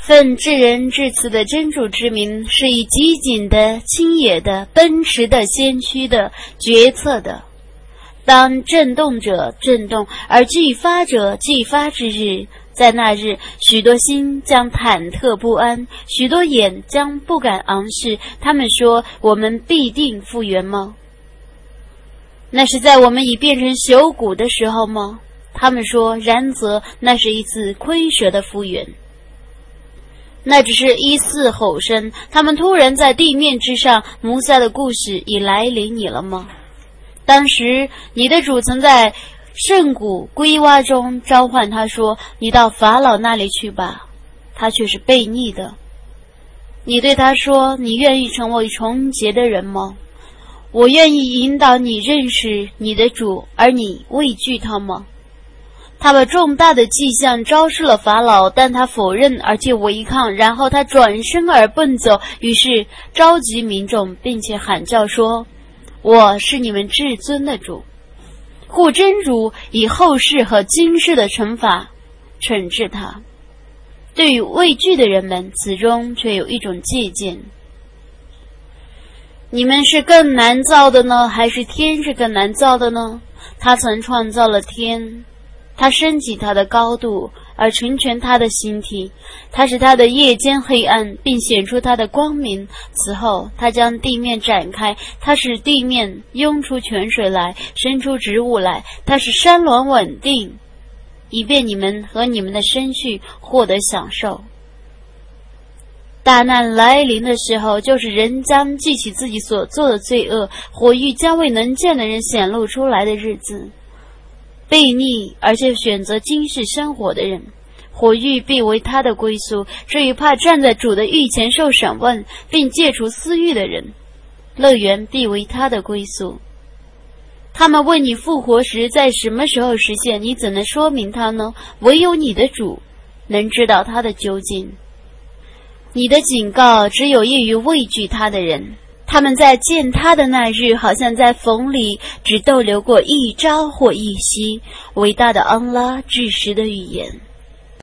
奉至仁至慈的真主之名，是以极紧的、轻野的、奔驰的、先驱的、决策的。当震动者震动，而俱发者俱发之日，在那日，许多心将忐忑不安，许多眼将不敢昂视。他们说：我们必定复原吗？那是在我们已变成朽骨的时候吗？他们说：然则那是一次蝰蛇的复原。那只是一似吼声，他们突然在地面之上。摩萨的故事已来临你了吗？当时你的主曾在圣谷龟洼中召唤他说：你到法老那里去吧。他却是悖逆的。你对他说：你愿意成为纯洁的人吗？我愿意引导你认识你的主，而你畏惧他吗？他把重大的迹象昭示了法老，但他否认而且违抗，然后他转身而奔走，于是召集民众，并且喊叫说：我是你们至尊的主。护真主以后世和今世的惩罚惩治他。对于畏惧的人们，此中却有一种借鉴。你们是更难造的呢，还是天是更难造的呢？他曾创造了天，他升起他的高度，而成全他的形体。他使他的夜间黑暗，并显出他的光明。此后他将地面展开，他使地面涌出泉水来，生出植物来。他使山峦稳定，以便你们和你们的生畜获得享受。大难来临的时候，就是人将记起自己所做的罪恶，火狱将为能见的人显露出来的日子。悖逆而且选择今世生活的人，火狱必为他的归宿。至于怕站在主的狱前受审问并戒除私欲的人，乐园必为他的归宿。他们问你复活时在什么时候实现，你怎能说明他呢？唯有你的主能知道他的究竟。你的警告只有益于畏惧他的人，他们在见他的那日，好像在缝里只逗留过一朝或一夕。伟大的安拉至实的预言。